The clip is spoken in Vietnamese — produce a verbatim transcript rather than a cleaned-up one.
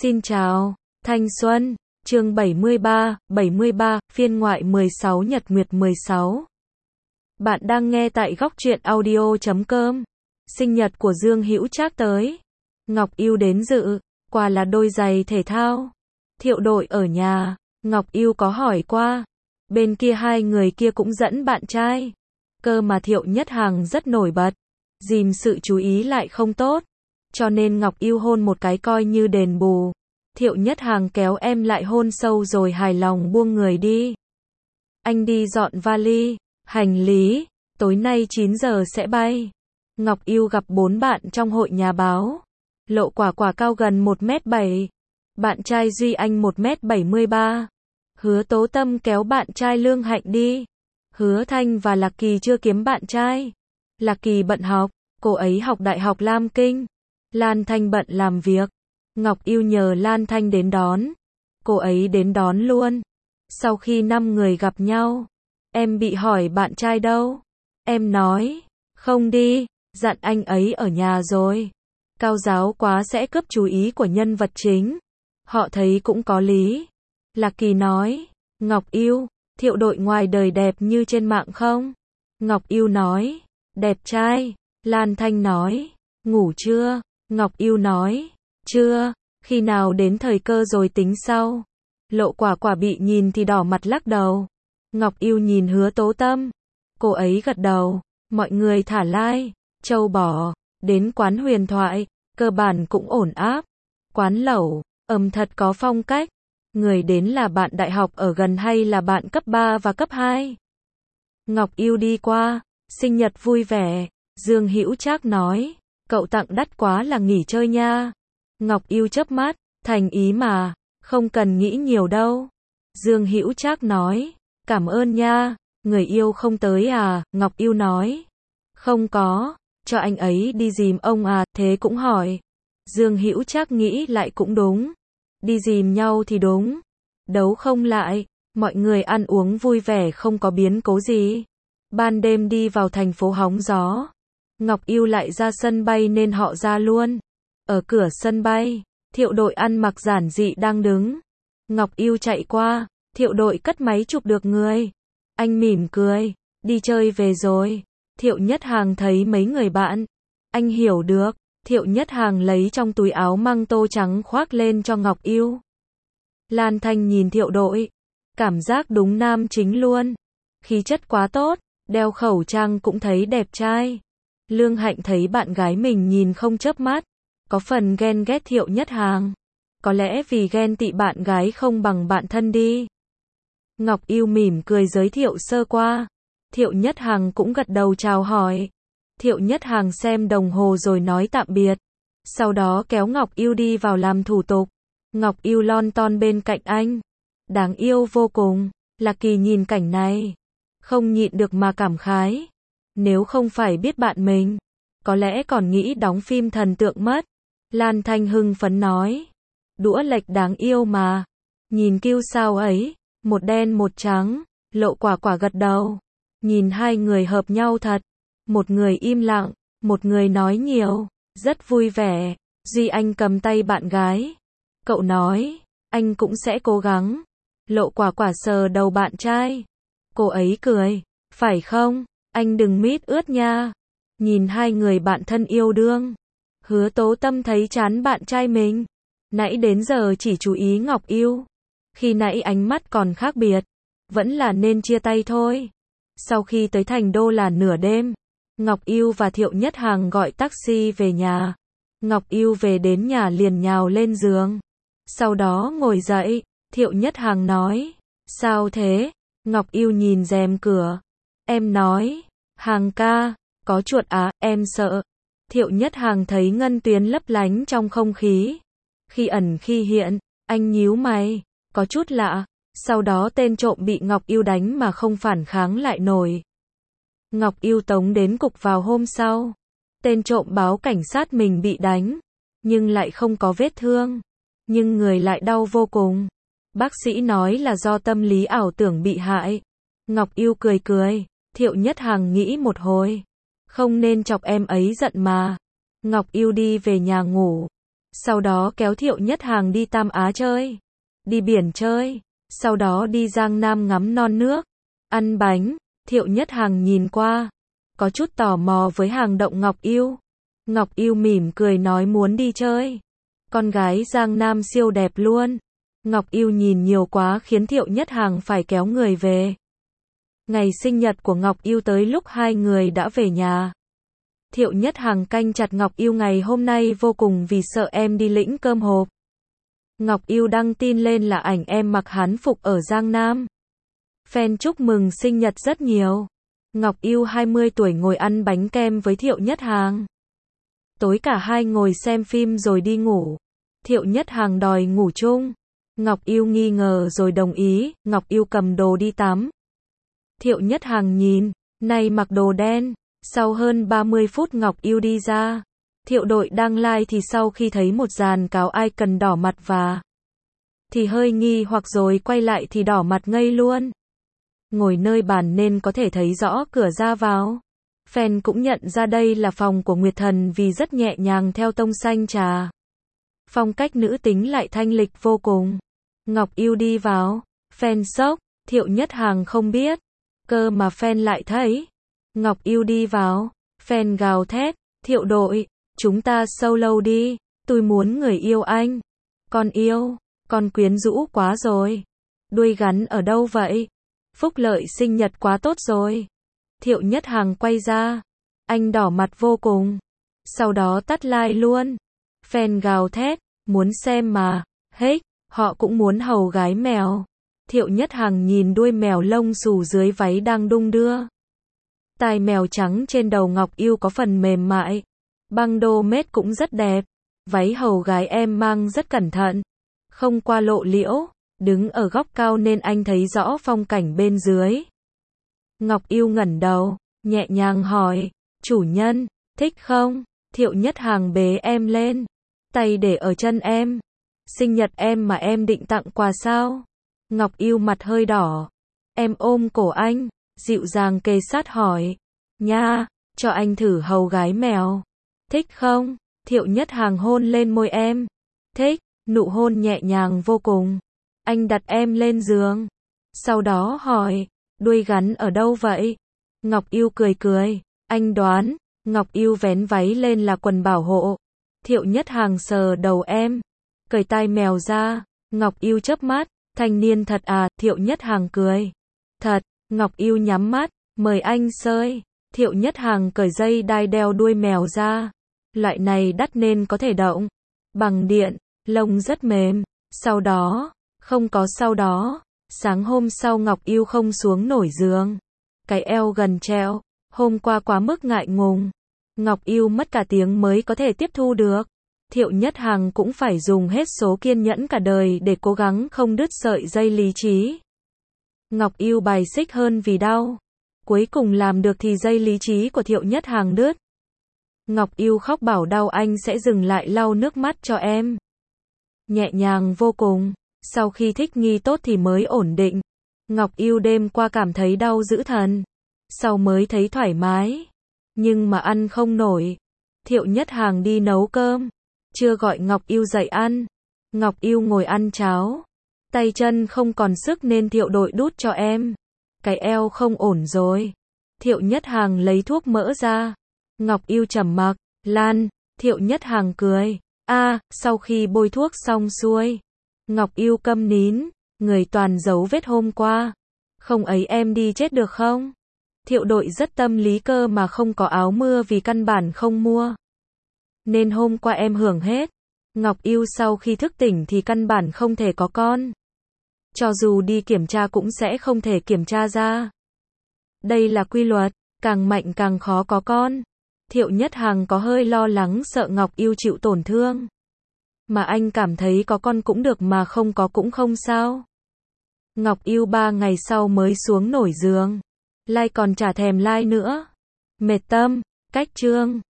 Xin chào, thanh xuân, chương bảy mươi ba, bảy mươi ba, phiên ngoại mười sáu Nhật Nguyệt mười sáu. Bạn đang nghe tại góc truyện audio chấm com. Sinh nhật của Dương Hữu Trác tới. Ngọc Yêu đến dự, quà là đôi giày thể thao. Thiệu Đội ở nhà, Ngọc Yêu có hỏi qua. Bên kia hai người kia cũng dẫn bạn trai. Cơ mà Thiệu Nhất Hằng rất nổi bật. Dìm sự chú ý lại không tốt. Cho nên Ngọc Yêu hôn một cái coi như đền bù. Thiệu Nhất Hằng kéo em lại hôn sâu rồi hài lòng buông người đi. Anh đi dọn vali, hành lý, tối nay chín giờ sẽ bay. Ngọc Yêu gặp bốn bạn trong hội nhà báo. Lộ Quả Quả cao gần một mét bảy. Bạn trai Duy Anh một mét bảy mươi ba. Hứa Tố Tâm kéo bạn trai Lương Hạnh đi. Hứa Thanh và Lạc Kỳ chưa kiếm bạn trai. Lạc Kỳ bận học, cô ấy học Đại học Lam Kinh. Lan Thanh bận làm việc. Ngọc Yêu nhờ Lan Thanh đến đón. Cô ấy đến đón luôn. Sau khi năm người gặp nhau, em bị hỏi bạn trai đâu. Em nói, không đi, dặn anh ấy ở nhà rồi. Cao giáo quá sẽ cướp chú ý của nhân vật chính. Họ thấy cũng có lý. Lạc Kỳ nói, Ngọc Yêu, Thiệu Đội ngoài đời đẹp như trên mạng không? Ngọc Yêu nói, đẹp trai. Lan Thanh nói, ngủ chưa? Ngọc Yêu nói, chưa, khi nào đến thời cơ rồi tính sau. Lộ Quả Quả bị nhìn thì đỏ mặt lắc đầu. Ngọc Yêu nhìn Hứa Tố Tâm. Cô ấy gật đầu, mọi người thả like, châu bò, đến quán huyền thoại, cơ bản cũng ổn áp. Quán lẩu, ẩm thật có phong cách. Người đến là bạn đại học ở gần hay là bạn cấp ba và cấp hai? Ngọc Yêu đi qua, sinh nhật vui vẻ. Dương Hữu Trác nói, cậu tặng đắt quá là nghỉ chơi nha. Ngọc Yêu chớp mắt, thành ý mà, không cần nghĩ nhiều đâu. Dương Hữu Trác nói, cảm ơn nha, người yêu không tới à? Ngọc Yêu nói, không có, cho anh ấy đi dìm ông à? Thế cũng hỏi. Dương Hữu Trác nghĩ lại cũng đúng, đi dìm nhau thì đúng, đấu không lại, mọi người ăn uống vui vẻ không có biến cố gì. Ban đêm đi vào thành phố hóng gió. Ngọc Yêu lại ra sân bay nên họ ra luôn. Ở cửa sân bay, Thiệu Đội ăn mặc giản dị đang đứng. Ngọc Yêu chạy qua, Thiệu Đội cất máy chụp được người. Anh mỉm cười, đi chơi về rồi. Thiệu Nhất Hằng thấy mấy người bạn. Anh hiểu được, Thiệu Nhất Hằng lấy trong túi áo măng tô trắng khoác lên cho Ngọc Yêu. Lan Thanh nhìn Thiệu Đội, cảm giác đúng nam chính luôn. Khí chất quá tốt, đeo khẩu trang cũng thấy đẹp trai. Lương Hạnh thấy bạn gái mình nhìn không chớp mắt, có phần ghen ghét Thiệu Nhất Hằng. Có lẽ vì ghen tị bạn gái không bằng bạn thân đi. Ngọc Yêu mỉm cười giới thiệu sơ qua. Thiệu Nhất Hằng cũng gật đầu chào hỏi. Thiệu Nhất Hằng xem đồng hồ rồi nói tạm biệt. Sau đó kéo Ngọc Yêu đi vào làm thủ tục. Ngọc Yêu lon ton bên cạnh anh. Đáng yêu vô cùng. Lạc Kỳ nhìn cảnh này, không nhịn được mà cảm khái. Nếu không phải biết bạn mình, có lẽ còn nghĩ đóng phim thần tượng mất. Lan Thanh hưng phấn nói, đũa lệch đáng yêu mà. Nhìn cute sao ấy, một đen một trắng. Lộ Quả Quả gật đầu. Nhìn hai người hợp nhau thật. Một người im lặng, một người nói nhiều, rất vui vẻ. Duy Anh cầm tay bạn gái. Cậu nói, anh cũng sẽ cố gắng. Lộ Quả Quả sờ đầu bạn trai. Cô ấy cười, phải không? Anh đừng mít ướt nha. Nhìn hai người bạn thân yêu đương. Hứa Tố Tâm thấy chán bạn trai mình. Nãy đến giờ chỉ chú ý Ngọc Yêu. Khi nãy ánh mắt còn khác biệt. Vẫn là nên chia tay thôi. Sau khi tới thành đô là nửa đêm. Ngọc Yêu và Thiệu Nhất Hằng gọi taxi về nhà. Ngọc Yêu về đến nhà liền nhào lên giường. Sau đó ngồi dậy. Thiệu Nhất Hằng nói, sao thế? Ngọc Yêu nhìn rèm cửa. Em nói, Hằng ca, có chuột á, em sợ. Thiệu Nhất Hằng thấy ngân tuyến lấp lánh trong không khí. Khi ẩn khi hiện, anh nhíu mày, có chút lạ. Sau đó tên trộm bị Ngọc Yêu đánh mà không phản kháng lại nổi. Ngọc Yêu tống đến cục vào hôm sau. Tên trộm báo cảnh sát mình bị đánh, nhưng lại không có vết thương. Nhưng người lại đau vô cùng. Bác sĩ nói là do tâm lý ảo tưởng bị hại. Ngọc Yêu cười cười. Thiệu Nhất Hằng nghĩ một hồi, không nên chọc em ấy giận mà. Ngọc Yêu đi về nhà ngủ. Sau đó kéo Thiệu Nhất Hàng đi Tam Á chơi, đi biển chơi, sau đó đi Giang Nam ngắm non nước, ăn bánh. Thiệu Nhất Hàng nhìn qua, có chút tò mò với hang động Ngọc Yêu. Ngọc Yêu mỉm cười nói muốn đi chơi. Con gái Giang Nam siêu đẹp luôn. Ngọc Yêu nhìn nhiều quá khiến Thiệu Nhất Hàng phải kéo người về. Ngày sinh nhật của Ngọc Yêu tới lúc hai người đã về nhà. Thiệu Nhất Hàng canh chặt Ngọc Yêu ngày hôm nay vô cùng vì sợ em đi lĩnh cơm hộp. Ngọc Yêu đăng tin lên là ảnh em mặc hán phục ở Giang Nam. Fan chúc mừng sinh nhật rất nhiều. Ngọc Yêu hai mươi tuổi ngồi ăn bánh kem với Thiệu Nhất Hàng. Tối cả hai ngồi xem phim rồi đi ngủ. Thiệu Nhất Hàng đòi ngủ chung. Ngọc Yêu nghi ngờ rồi đồng ý. Ngọc Yêu cầm đồ đi tắm. Thiệu Nhất Hàng nhìn, này mặc đồ đen. Sau hơn ba mươi phút Ngọc Yêu đi ra. Thiệu đội đang live thì sau khi thấy một dàn cáo icon đỏ mặt và thì hơi nghi hoặc rồi quay lại thì đỏ mặt ngây luôn. Ngồi nơi bàn nên có thể thấy rõ cửa ra vào. Fan cũng nhận ra đây là phòng của Nguyệt Thần vì rất nhẹ nhàng theo tông xanh trà. Phong cách nữ tính lại thanh lịch vô cùng. Ngọc Yêu đi vào. Fan sốc. Thiệu Nhất Hàng không biết. Cơ mà fan lại thấy. Ngọc Yêu đi vào. Fan gào thét. Thiệu đội, chúng ta solo đi. Tôi muốn người yêu anh. Con yêu. Con quyến rũ quá rồi. Đuôi gắn ở đâu vậy? Phúc lợi sinh nhật quá tốt rồi. Thiệu Nhất Hàng quay ra. Anh đỏ mặt vô cùng. Sau đó tắt like luôn. Fan gào thét. Muốn xem mà. Hết. Họ cũng muốn hầu gái mèo. Thiệu Nhất Hàng nhìn đuôi mèo lông xù dưới váy đang đung đưa. Tai mèo trắng trên đầu Ngọc Yêu có phần mềm mại. Băng đô mết cũng rất đẹp. Váy hầu gái em mang rất cẩn thận. Không qua lộ liễu. Đứng ở góc cao nên anh thấy rõ phong cảnh bên dưới. Ngọc Yêu ngẩng đầu, nhẹ nhàng hỏi, chủ nhân, thích không? Thiệu Nhất Hàng bế em lên, tay để ở chân em. Sinh nhật em mà em định tặng quà sao? Ngọc Yêu mặt hơi đỏ. Em ôm cổ anh, dịu dàng kề sát hỏi, nha, cho anh thử hầu gái mèo. Thích không? Thiệu Nhất Hàng hôn lên môi em. Thích, nụ hôn nhẹ nhàng vô cùng. Anh đặt em lên giường. Sau đó hỏi, đuôi gắn ở đâu vậy? Ngọc Yêu cười cười. Anh đoán. Ngọc Yêu vén váy lên là quần bảo hộ. Thiệu Nhất Hàng sờ đầu em. Cởi tai mèo ra. Ngọc Yêu chớp mắt. Thanh niên thật à? Thiệu Nhất Hàng cười. Thật. Ngọc Yêu nhắm mắt. Mời anh sơi. Thiệu Nhất Hàng cởi dây đai đeo đuôi mèo ra. Loại này đắt nên có thể động. Bằng điện. Lông rất mềm. Sau đó. Không có sau đó. Sáng hôm sau Ngọc Yêu không xuống nổi giường. Cái eo gần treo. Hôm qua quá mức ngại ngùng. Ngọc Yêu mất cả tiếng mới có thể tiếp thu được. Thiệu Nhất Hàng cũng phải dùng hết số kiên nhẫn cả đời để cố gắng không đứt sợi dây lý trí. Ngọc Yêu bài xích hơn vì đau. Cuối cùng làm được thì dây lý trí của Thiệu Nhất Hàng đứt. Ngọc Yêu khóc bảo đau anh sẽ dừng lại lau nước mắt cho em. Nhẹ nhàng vô cùng. Sau khi thích nghi tốt thì mới ổn định. Ngọc Yêu đêm qua cảm thấy đau dữ thần. Sau mới thấy thoải mái. Nhưng mà ăn không nổi. Thiệu Nhất Hàng đi nấu cơm. Chưa gọi Ngọc Yêu dậy ăn. Ngọc Yêu ngồi ăn cháo. Tay chân không còn sức nên Thiệu đội đút cho em. Cái eo không ổn rồi. Thiệu Nhất Hàng lấy thuốc mỡ ra. Ngọc Yêu trầm mặc. Lan. Thiệu Nhất Hàng cười. A, à, sau khi bôi thuốc xong xuôi. Ngọc Yêu câm nín. Người toàn dấu vết hôm qua. Không ấy em đi chết được không? Thiệu đội rất tâm lý cơ mà không có áo mưa vì căn bản không mua. Nên hôm qua em hưởng hết. Ngọc Yêu sau khi thức tỉnh thì căn bản không thể có con. Cho dù đi kiểm tra cũng sẽ không thể kiểm tra ra. Đây là quy luật, càng mạnh càng khó có con. Thiệu Nhất Hàng có hơi lo lắng sợ Ngọc Yêu chịu tổn thương. Mà anh cảm thấy có con cũng được mà không có cũng không sao. Ngọc Yêu ba ngày sau mới xuống nổi giường. Like còn chả thèm like nữa. Mệt tâm, cách chương.